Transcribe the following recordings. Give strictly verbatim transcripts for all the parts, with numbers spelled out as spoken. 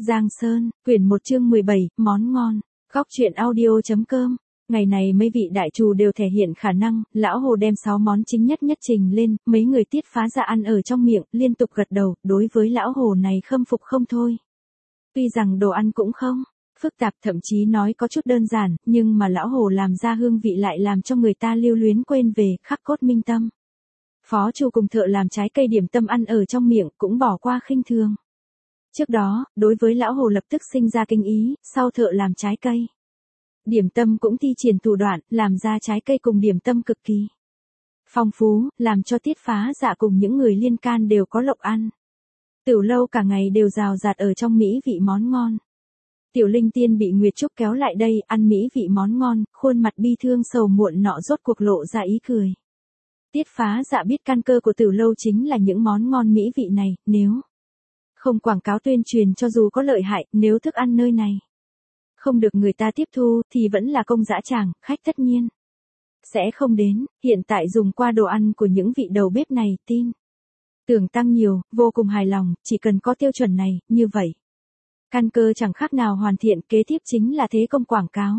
Giang Sơn, quyển một chương mười bảy, món ngon. Góc truyện audio.com. Ngày này mấy vị đại trù đều thể hiện khả năng, lão Hồ đem sáu món chính nhất nhất trình lên, mấy người Tiết Phá Dạ ăn ở trong miệng, liên tục gật đầu, đối với lão Hồ này khâm phục không thôi. Tuy rằng đồ ăn cũng không phức tạp, thậm chí nói có chút đơn giản, nhưng mà lão Hồ làm ra hương vị lại làm cho người ta lưu luyến quên về, khắc cốt minh tâm. Phó chủ cùng thợ làm trái cây điểm tâm ăn ở trong miệng cũng bỏ qua khinh thường. Trước đó, đối với lão Hồ lập tức sinh ra kinh ý, sau thợ làm trái cây. Điểm tâm cũng thi triển thủ đoạn, làm ra trái cây cùng điểm tâm cực kỳ phong phú, làm cho Tiết Phá Dạ cùng những người liên can đều có lộc ăn. Tiểu lâu cả ngày đều rào rạt ở trong mỹ vị món ngon. Tiểu Linh Tiên bị Nguyệt Trúc kéo lại đây, ăn mỹ vị món ngon, khuôn mặt bi thương sầu muộn nọ rốt cuộc lộ ra ý cười. Tiết Phá Dạ biết căn cơ của tiểu lâu chính là những món ngon mỹ vị này, nếu không quảng cáo tuyên truyền cho dù có lợi hại, nếu thức ăn nơi này không được người ta tiếp thu, thì vẫn là công dã tràng, khách tất nhiên sẽ không đến. Hiện tại dùng qua đồ ăn của những vị đầu bếp này, tin tưởng tăng nhiều, vô cùng hài lòng, chỉ cần có tiêu chuẩn này, như vậy căn cơ chẳng khác nào hoàn thiện. Kế tiếp chính là thế công quảng cáo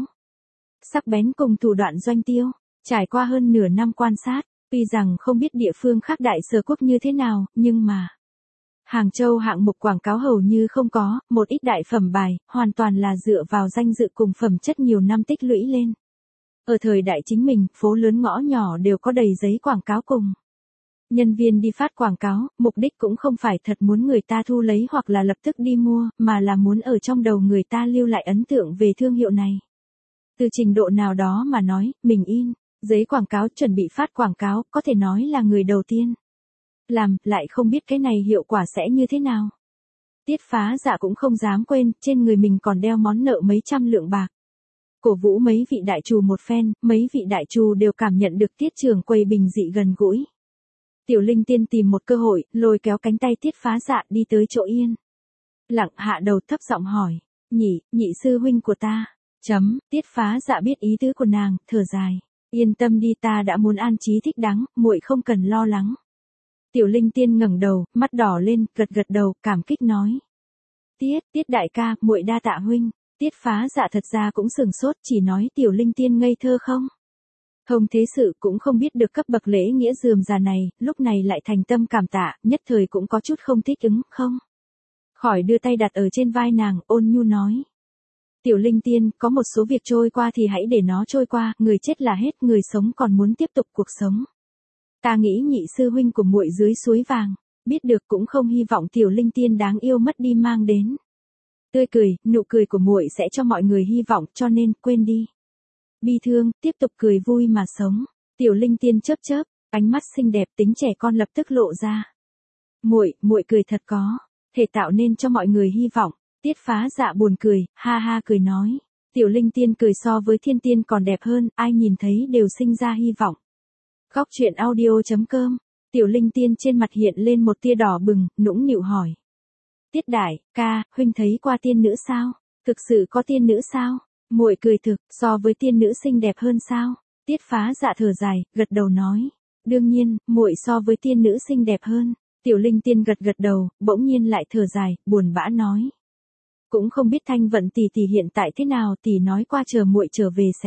sắc bén cùng thủ đoạn doanh tiêu. Trải qua hơn nửa năm quan sát, tuy rằng không biết địa phương khác đại sở quốc như thế nào, nhưng mà Hàng Châu hạng mục quảng cáo hầu như không có, một ít đại phẩm bài, hoàn toàn là dựa vào danh dự cùng phẩm chất nhiều năm tích lũy lên. Ở thời đại chính mình, phố lớn ngõ nhỏ đều có đầy giấy quảng cáo cùng nhân viên đi phát quảng cáo, mục đích cũng không phải thật muốn người ta thu lấy hoặc là lập tức đi mua, mà là muốn ở trong đầu người ta lưu lại ấn tượng về thương hiệu này. Từ trình độ nào đó mà nói, mình in giấy quảng cáo chuẩn bị phát quảng cáo, có thể nói là người đầu tiên làm, lại không biết cái này hiệu quả sẽ như thế nào. Tiết Phá Dạ cũng không dám quên, trên người mình còn đeo món nợ mấy trăm lượng bạc. Cổ vũ mấy vị đại trù một phen, mấy vị đại trù đều cảm nhận được Tiết trưởng quầy bình dị gần gũi. Tiểu Linh Tiên tìm một cơ hội, lôi kéo cánh tay Tiết Phá Dạ đi tới chỗ yên lặng, hạ đầu thấp giọng hỏi, nhị, nhị sư huynh của ta. Chấm, Tiết Phá Dạ biết ý tứ của nàng, thở dài, yên tâm đi, ta đã muốn an trí thích đáng, muội không cần lo lắng. Tiểu Linh Tiên ngẩng đầu, mắt đỏ lên, gật gật đầu, cảm kích nói, Tiết, Tiết đại ca, muội đa tạ huynh. Tiết Phá Dạ thật ra cũng sừng sốt, chỉ nói Tiểu Linh Tiên ngây thơ không không thế sự, cũng không biết được cấp bậc lễ nghĩa rườm rà này, lúc này lại thành tâm cảm tạ, nhất thời cũng có chút không thích ứng, không khỏi đưa tay đặt ở trên vai nàng, ôn nhu nói, Tiểu Linh Tiên, có một số việc trôi qua thì hãy để nó trôi qua, người chết là hết, người sống còn muốn tiếp tục cuộc sống. Ta nghĩ nhị sư huynh của muội dưới suối vàng, biết được cũng không hy vọng Tiểu Linh Tiên đáng yêu mất đi mang đến tươi cười, nụ cười của muội sẽ cho mọi người hy vọng, cho nên quên đi bi thương, tiếp tục cười vui mà sống. Tiểu Linh Tiên chớp chớp ánh mắt xinh đẹp, tính trẻ con lập tức lộ ra. Muội, muội cười thật có thể tạo nên cho mọi người hy vọng. Tiết Phá Dạ buồn cười, ha ha cười nói, Tiểu Linh Tiên cười so với thiên tiên còn đẹp hơn, ai nhìn thấy đều sinh ra hy vọng. Góc truyện audio.com. Tiểu Linh Tiên trên mặt hiện lên một tia đỏ bừng, nũng nịu hỏi, Tiết đại ca, huynh thấy qua tiên nữ sao? Thực sự có tiên nữ sao? Muội cười thực, so với tiên nữ xinh đẹp hơn sao? Tiết Phá Dạ thở dài, gật đầu nói, đương nhiên, muội so với tiên nữ xinh đẹp hơn. Tiểu Linh Tiên gật gật đầu, bỗng nhiên lại thở dài, buồn bã nói, cũng không biết Thanh Vận tỷ tỷ hiện tại thế nào, tỷ nói qua chờ muội trở về sẽ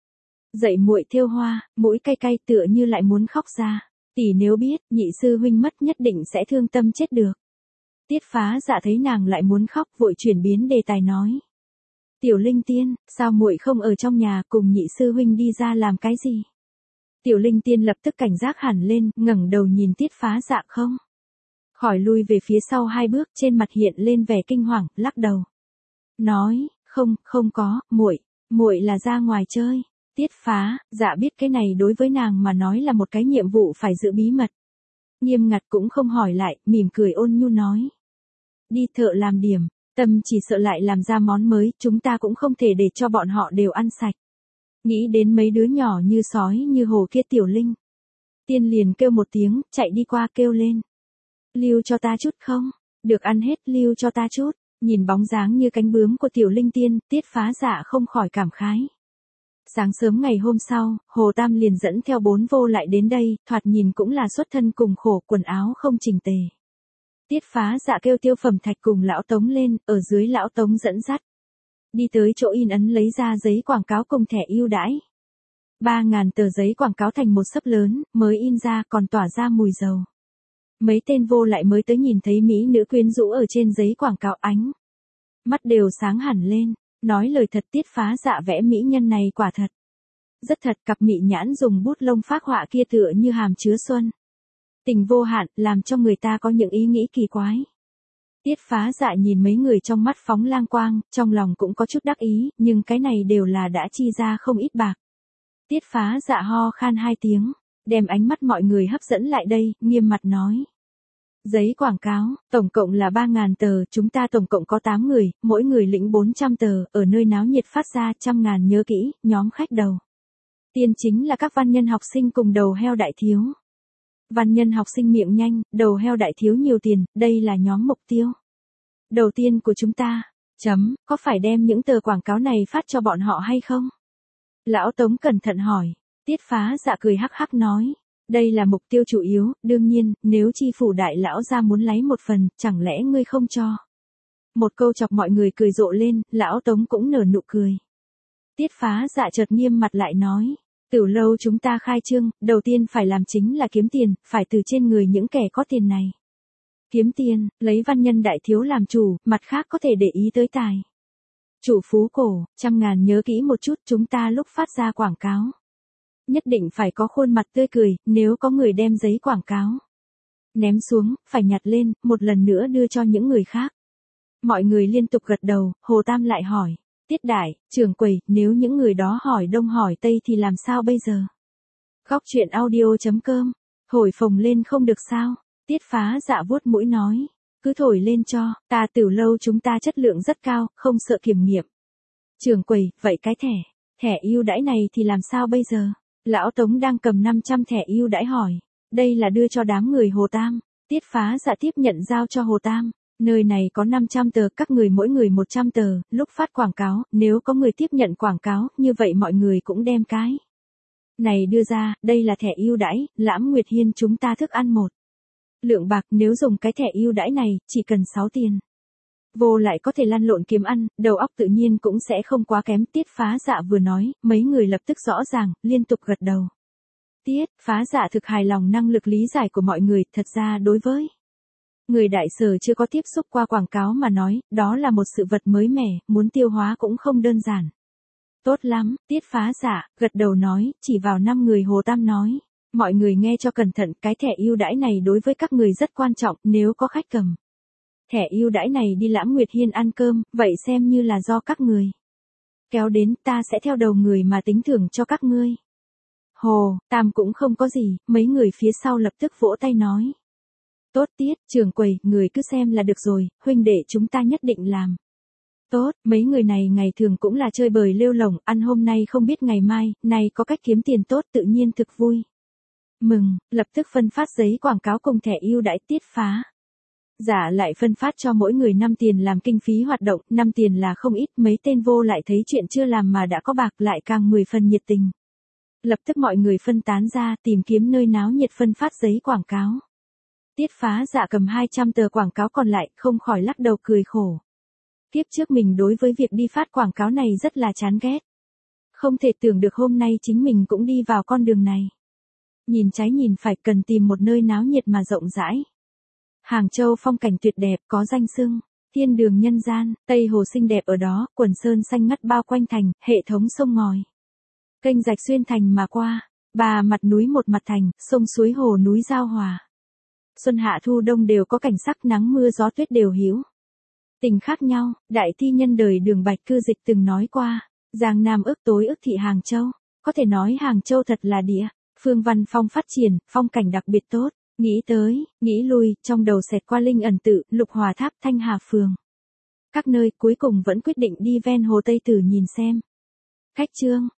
dạy muội thêu hoa. Mũi cay cay tựa như lại muốn khóc ra. Tỷ nếu biết, nhị sư huynh mất nhất định sẽ thương tâm chết được. Tiết Phá Dạ thấy nàng lại muốn khóc, vội chuyển biến đề tài nói, Tiểu Linh Tiên, sao muội không ở trong nhà cùng nhị sư huynh đi ra làm cái gì? Tiểu Linh Tiên lập tức cảnh giác hẳn lên, ngẩng đầu nhìn Tiết Phá Dạ không khỏi lui về phía sau hai bước, trên mặt hiện lên vẻ kinh hoàng, lắc đầu nói, không, không có, muội, muội là ra ngoài chơi. Tiết Phá Dạ biết cái này đối với nàng mà nói là một cái nhiệm vụ phải giữ bí mật nghiêm ngặt, cũng không hỏi lại, mỉm cười ôn nhu nói, đi thợ làm điểm tâm, chỉ sợ lại làm ra món mới, chúng ta cũng không thể để cho bọn họ đều ăn sạch. Nghĩ đến mấy đứa nhỏ như sói như hổ kia, Tiểu Linh Tiên liền kêu một tiếng, chạy đi qua kêu lên, lưu cho ta chút không? Được ăn hết, lưu cho ta chút. Nhìn bóng dáng như cánh bướm của Tiểu Linh Tiên, Tiết Phá Dạ không khỏi cảm khái. Sáng sớm ngày hôm sau, Hồ Tam liền dẫn theo bốn vô lại đến đây, thoạt nhìn cũng là xuất thân cùng khổ, quần áo không chỉnh tề. Tiết Phá Dạ kêu Tiêu Phẩm Thạch cùng lão Tống lên, ở dưới lão Tống dẫn dắt. Đi tới chỗ in ấn lấy ra giấy quảng cáo cùng thẻ ưu đãi. Ba ngàn tờ giấy quảng cáo thành một xấp lớn, mới in ra còn tỏa ra mùi dầu. Mấy tên vô lại mới tới nhìn thấy mỹ nữ quyến rũ ở trên giấy quảng cáo ánh. Mắt đều sáng hẳn lên, nói lời thật. Tiết Phá Dạ vẽ mỹ nhân này quả thật. Rất thật, cặp mị nhãn dùng bút lông phác họa kia tựa như hàm chứa xuân. Tình vô hạn, làm cho người ta có những ý nghĩ kỳ quái. Tiết Phá Dạ nhìn mấy người trong mắt phóng lang quang, trong lòng cũng có chút đắc ý, nhưng cái này đều là đã chi ra không ít bạc. Tiết Phá Dạ ho khan hai tiếng, đem ánh mắt mọi người hấp dẫn lại đây, nghiêm mặt nói. Giấy quảng cáo, tổng cộng là ba ngàn tờ, chúng ta tổng cộng có tám người, mỗi người lĩnh bốn trăm tờ, ở nơi náo nhiệt phát ra trăm ngàn nhớ kỹ, nhóm khách đầu. Tiên chính là các văn nhân học sinh cùng đầu heo đại thiếu. Văn nhân học sinh miệng nhanh, đầu heo đại thiếu nhiều tiền, đây là nhóm mục tiêu. Đầu tiên của chúng ta, chấm, có phải đem những tờ quảng cáo này phát cho bọn họ hay không? Lão Tống cẩn thận hỏi, Tiết Phá Dạ cười hắc hắc nói, đây là mục tiêu chủ yếu, đương nhiên, nếu chi phủ đại lão ra muốn lấy một phần, chẳng lẽ ngươi không cho? Một câu chọc mọi người cười rộ lên, lão Tống cũng nở nụ cười. Tiết Phá Dạ chợt nghiêm mặt lại nói. Từ lâu chúng ta khai trương, đầu tiên phải làm chính là kiếm tiền, phải từ trên người những kẻ có tiền này. Kiếm tiền, lấy văn nhân đại thiếu làm chủ, mặt khác có thể để ý tới tài. Chủ phú cổ, trăm ngàn nhớ kỹ một chút, chúng ta lúc phát ra quảng cáo. Nhất định phải có khuôn mặt tươi cười, nếu có người đem giấy quảng cáo. Ném xuống, phải nhặt lên, một lần nữa đưa cho những người khác. Mọi người liên tục gật đầu, Hồ Tam lại hỏi. Tiết Đại, trưởng quầy, nếu những người đó hỏi đông hỏi tây thì làm sao bây giờ? Góc chuyện audio chấm com, thổi phồng lên không được sao? Tiết Phá Dạ vuốt mũi nói, cứ thổi lên cho, ta từ lâu chúng ta chất lượng rất cao, không sợ kiểm nghiệm. Trưởng quầy, vậy cái thẻ, thẻ ưu đãi này thì làm sao bây giờ? Lão Tống đang cầm năm trăm thẻ ưu đãi hỏi, đây là đưa cho đám người Hồ Tam. Tiết Phá Dạ tiếp nhận giao cho Hồ Tam. Nơi này có năm trăm tờ, các người mỗi người một trăm tờ, lúc phát quảng cáo, nếu có người tiếp nhận quảng cáo, như vậy mọi người cũng đem cái này đưa ra, đây là thẻ ưu đãi, Lãm Nguyệt Hiên chúng ta thức ăn một lượng bạc, nếu dùng cái thẻ ưu đãi này, chỉ cần sáu tiền. Vô lại có thể lăn lộn kiếm ăn, đầu óc tự nhiên cũng sẽ không quá kém. Tiết Phá Dạ vừa nói, mấy người lập tức rõ ràng, liên tục gật đầu. Tiết Phá Dạ thực hài lòng năng lực lý giải của mọi người, thật ra đối với người đại sở chưa có tiếp xúc qua quảng cáo mà nói, đó là một sự vật mới mẻ, muốn tiêu hóa cũng không đơn giản. Tốt lắm, Tiết Phá Dạ, gật đầu nói, chỉ vào năm người Hồ Tam nói. Mọi người nghe cho cẩn thận, cái thẻ ưu đãi này đối với các người rất quan trọng, nếu có khách cầm. Thẻ ưu đãi này đi Lãm Nguyệt Hiên ăn cơm, vậy xem như là do các người kéo đến, ta sẽ theo đầu người mà tính thưởng cho các ngươi. Hồ Tam cũng không có gì, mấy người phía sau lập tức vỗ tay nói. Tốt Tiết, trưởng quầy, người cứ xem là được rồi, huynh đệ chúng ta nhất định làm. Tốt, mấy người này ngày thường cũng là chơi bời lêu lổng, ăn hôm nay không biết ngày mai, nay có cách kiếm tiền tốt tự nhiên thực vui. Mừng, lập tức phân phát giấy quảng cáo cùng thẻ ưu đãi. Tiết Phá Dạ lại phân phát cho mỗi người năm tiền làm kinh phí hoạt động, năm tiền là không ít, mấy tên vô lại thấy chuyện chưa làm mà đã có bạc lại càng mười phần nhiệt tình. Lập tức mọi người phân tán ra, tìm kiếm nơi náo nhiệt phân phát giấy quảng cáo. Tiết Phá Dạ cầm hai trăm tờ quảng cáo còn lại, không khỏi lắc đầu cười khổ. Kiếp trước mình đối với việc đi phát quảng cáo này rất là chán ghét. Không thể tưởng được hôm nay chính mình cũng đi vào con đường này. Nhìn trái nhìn phải, cần tìm một nơi náo nhiệt mà rộng rãi. Hàng Châu phong cảnh tuyệt đẹp, có danh xưng, thiên đường nhân gian, Tây Hồ xinh đẹp ở đó, quần sơn xanh ngắt bao quanh thành, hệ thống sông ngòi. Kênh rạch xuyên thành mà qua, ba mặt núi một mặt thành, sông suối hồ núi giao hòa. Xuân hạ thu đông đều có cảnh sắc, nắng mưa gió tuyết đều hữu tình khác nhau. Đại thi nhân đời Đường Bạch Cư Dịch từng nói qua, Giang Nam ước tối ước thị Hàng Châu, có thể nói Hàng Châu thật là địa phương văn phong phát triển, phong cảnh đặc biệt tốt. Nghĩ tới, nghĩ lui, trong đầu xẹt qua Linh Ẩn Tự, Lục Hòa Tháp, Thanh Hà Phường. Các nơi, cuối cùng vẫn quyết định đi ven hồ Tây Tử nhìn xem. Khách trương,